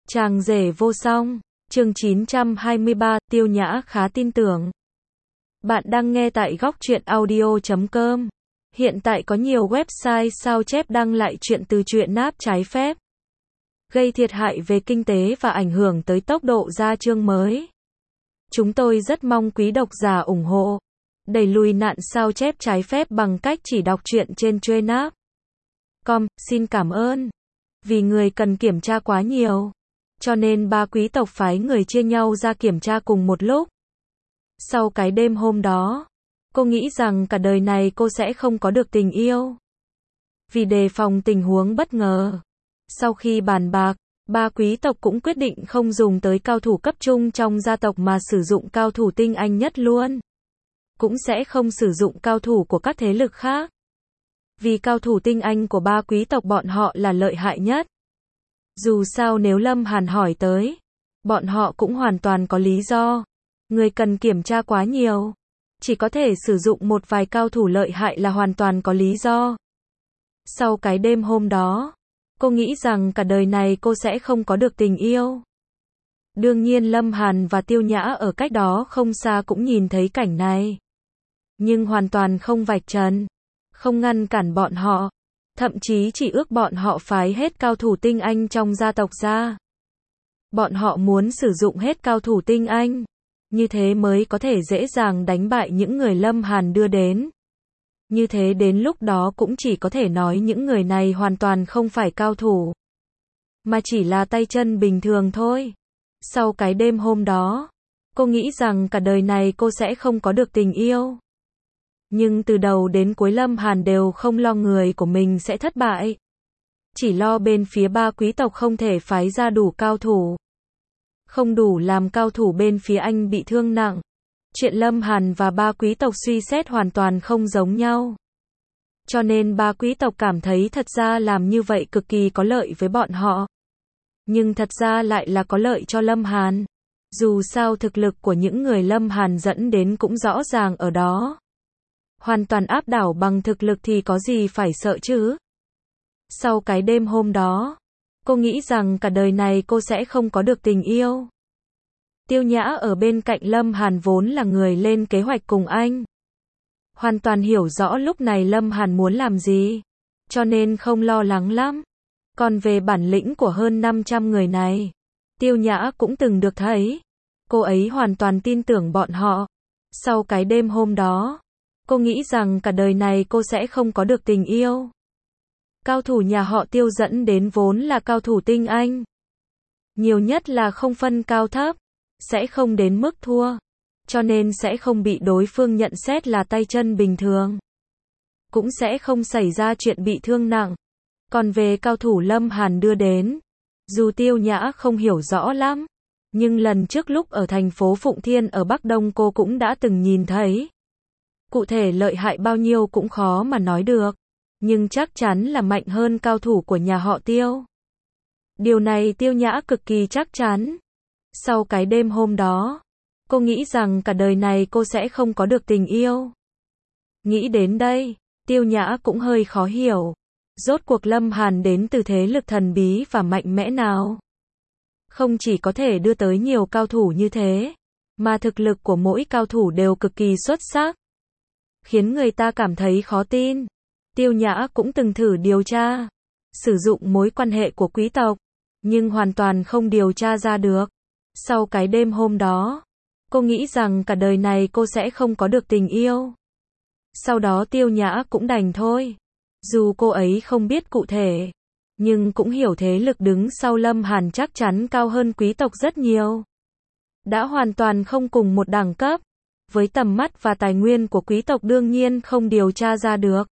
Chàng rể vô song, chương 923, Tiêu Nhã khá tin tưởng. Bạn đang nghe tại góc truyện audio.com. Hiện tại có nhiều website sao chép đăng lại chuyện từ truyện náp trái phép, gây thiệt hại về kinh tế và ảnh hưởng tới tốc độ ra chương mới. Chúng tôi rất mong quý độc giả ủng hộ, đẩy lùi nạn sao chép trái phép bằng cách chỉ đọc truyện trên Trainap.com. Xin cảm ơn. Vì người cần kiểm tra quá nhiều, cho nên ba quý tộc phái người chia nhau ra kiểm tra cùng một lúc. Sau cái đêm hôm đó, cô nghĩ rằng cả đời này cô sẽ không có được tình yêu. Vì đề phòng tình huống bất ngờ, sau khi bàn bạc, ba quý tộc cũng quyết định không dùng tới cao thủ cấp trung trong gia tộc mà sử dụng cao thủ tinh anh nhất luôn. Cũng sẽ không sử dụng cao thủ của các thế lực khác. Vì cao thủ tinh anh của ba quý tộc bọn họ là lợi hại nhất. Dù sao nếu Lâm Hàn hỏi tới, bọn họ cũng hoàn toàn có lý do. Người cần kiểm tra quá nhiều, chỉ có thể sử dụng một vài cao thủ lợi hại là hoàn toàn có lý do. Sau cái đêm hôm đó, cô nghĩ rằng cả đời này cô sẽ không có được tình yêu. Đương nhiên Lâm Hàn và Tiêu Nhã ở cách đó không xa cũng nhìn thấy cảnh này. Nhưng hoàn toàn không vạch trần, không ngăn cản bọn họ, thậm chí chỉ ước bọn họ phái hết cao thủ tinh anh trong gia tộc ra. Bọn họ muốn sử dụng hết cao thủ tinh anh, như thế mới có thể dễ dàng đánh bại những người Lâm Hàn đưa đến. Như thế đến lúc đó cũng chỉ có thể nói những người này hoàn toàn không phải cao thủ, mà chỉ là tay chân bình thường thôi. Sau cái đêm hôm đó, cô nghĩ rằng cả đời này cô sẽ không có được tình yêu. Nhưng từ đầu đến cuối Lâm Hàn đều không lo người của mình sẽ thất bại. Chỉ lo bên phía ba quý tộc không thể phái ra đủ cao thủ. Không đủ làm cao thủ bên phía anh bị thương nặng. Chuyện Lâm Hàn và ba quý tộc suy xét hoàn toàn không giống nhau. Cho nên ba quý tộc cảm thấy thật ra làm như vậy cực kỳ có lợi với bọn họ. Nhưng thật ra lại là có lợi cho Lâm Hàn. Dù sao thực lực của những người Lâm Hàn dẫn đến cũng rõ ràng ở đó. Hoàn toàn áp đảo bằng thực lực thì có gì phải sợ chứ. Sau cái đêm hôm đó, cô nghĩ rằng cả đời này cô sẽ không có được tình yêu. Tiêu Nhã ở bên cạnh Lâm Hàn vốn là người lên kế hoạch cùng anh. Hoàn toàn hiểu rõ lúc này Lâm Hàn muốn làm gì, cho nên không lo lắng lắm. Còn về bản lĩnh của hơn 500 người này, Tiêu Nhã cũng từng được thấy. Cô ấy hoàn toàn tin tưởng bọn họ. Sau cái đêm hôm đó, cô nghĩ rằng cả đời này cô sẽ không có được tình yêu. Cao thủ nhà họ Tiêu dẫn đến vốn là cao thủ tinh anh. Nhiều nhất là không phân cao thấp, sẽ không đến mức thua, cho nên sẽ không bị đối phương nhận xét là tay chân bình thường. Cũng sẽ không xảy ra chuyện bị thương nặng. Còn về cao thủ Lâm Hàn đưa đến, dù Tiêu Nhã không hiểu rõ lắm, nhưng lần trước lúc ở thành phố Phụng Thiên ở Bắc Đông cô cũng đã từng nhìn thấy. Cụ thể lợi hại bao nhiêu cũng khó mà nói được, nhưng chắc chắn là mạnh hơn cao thủ của nhà họ Tiêu. Điều này Tiêu Nhã cực kỳ chắc chắn. Sau cái đêm hôm đó, cô nghĩ rằng cả đời này cô sẽ không có được tình yêu. Nghĩ đến đây, Tiêu Nhã cũng hơi khó hiểu. Rốt cuộc Lâm Hàn đến từ thế lực thần bí và mạnh mẽ nào? Không chỉ có thể đưa tới nhiều cao thủ như thế, mà thực lực của mỗi cao thủ đều cực kỳ xuất sắc, khiến người ta cảm thấy khó tin. Tiêu Nhã cũng từng thử điều tra, sử dụng mối quan hệ của quý tộc, nhưng hoàn toàn không điều tra ra được. Sau cái đêm hôm đó, cô nghĩ rằng cả đời này cô sẽ không có được tình yêu. Sau đó Tiêu Nhã cũng đành thôi. Dù cô ấy không biết cụ thể, nhưng cũng hiểu thế lực đứng sau Lâm Hàn chắc chắn cao hơn quý tộc rất nhiều. Đã hoàn toàn không cùng một đẳng cấp. Với tầm mắt và tài nguyên của quý tộc đương nhiên không điều tra ra được.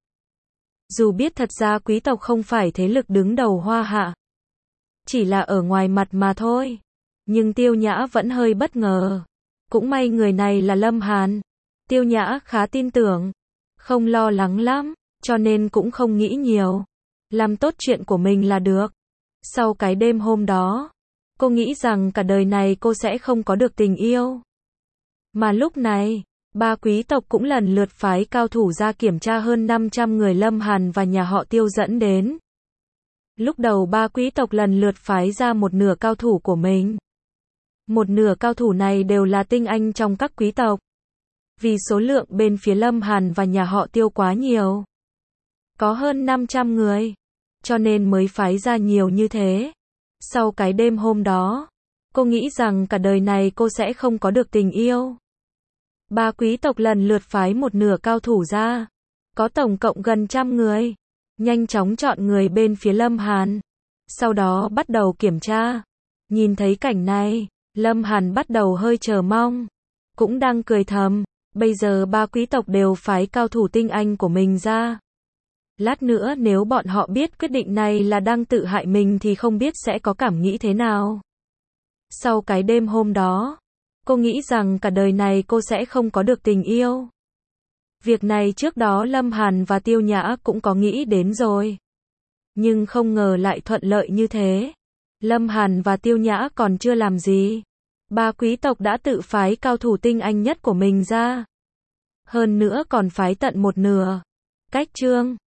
Dù biết thật ra quý tộc không phải thế lực đứng đầu Hoa Hạ, chỉ là ở ngoài mặt mà thôi. Nhưng Tiêu Nhã vẫn hơi bất ngờ. Cũng may người này là Lâm Hàn. Tiêu Nhã khá tin tưởng, không lo lắng lắm, cho nên cũng không nghĩ nhiều. Làm tốt chuyện của mình là được. Sau cái đêm hôm đó, cô nghĩ rằng cả đời này cô sẽ không có được tình yêu. Mà lúc này, ba quý tộc cũng lần lượt phái cao thủ ra kiểm tra hơn 500 người Lâm Hàn và nhà họ Tiêu dẫn đến. Lúc đầu ba quý tộc lần lượt phái ra một nửa cao thủ của mình. Một nửa cao thủ này đều là tinh anh trong các quý tộc. Vì số lượng bên phía Lâm Hàn và nhà họ Tiêu quá nhiều. Có hơn 500 người. Cho nên mới phái ra nhiều như thế. Sau cái đêm hôm đó, cô nghĩ rằng cả đời này cô sẽ không có được tình yêu. Ba quý tộc lần lượt phái một nửa cao thủ ra. Có tổng cộng gần 100 người. Nhanh chóng chọn người bên phía Lâm Hàn. Sau đó bắt đầu kiểm tra. Nhìn thấy cảnh này, Lâm Hàn bắt đầu hơi chờ mong. Cũng đang cười thầm. Bây giờ ba quý tộc đều phái cao thủ tinh anh của mình ra. Lát nữa nếu bọn họ biết quyết định này là đang tự hại mình thì không biết sẽ có cảm nghĩ thế nào. Sau cái đêm hôm đó, cô nghĩ rằng cả đời này cô sẽ không có được tình yêu. Việc này trước đó Lâm Hàn và Tiêu Nhã cũng có nghĩ đến rồi. Nhưng không ngờ lại thuận lợi như thế. Lâm Hàn và Tiêu Nhã còn chưa làm gì. Ba quý tộc đã tự phái cao thủ tinh anh nhất của mình ra. Hơn nữa còn phái tận một nửa. Cách chương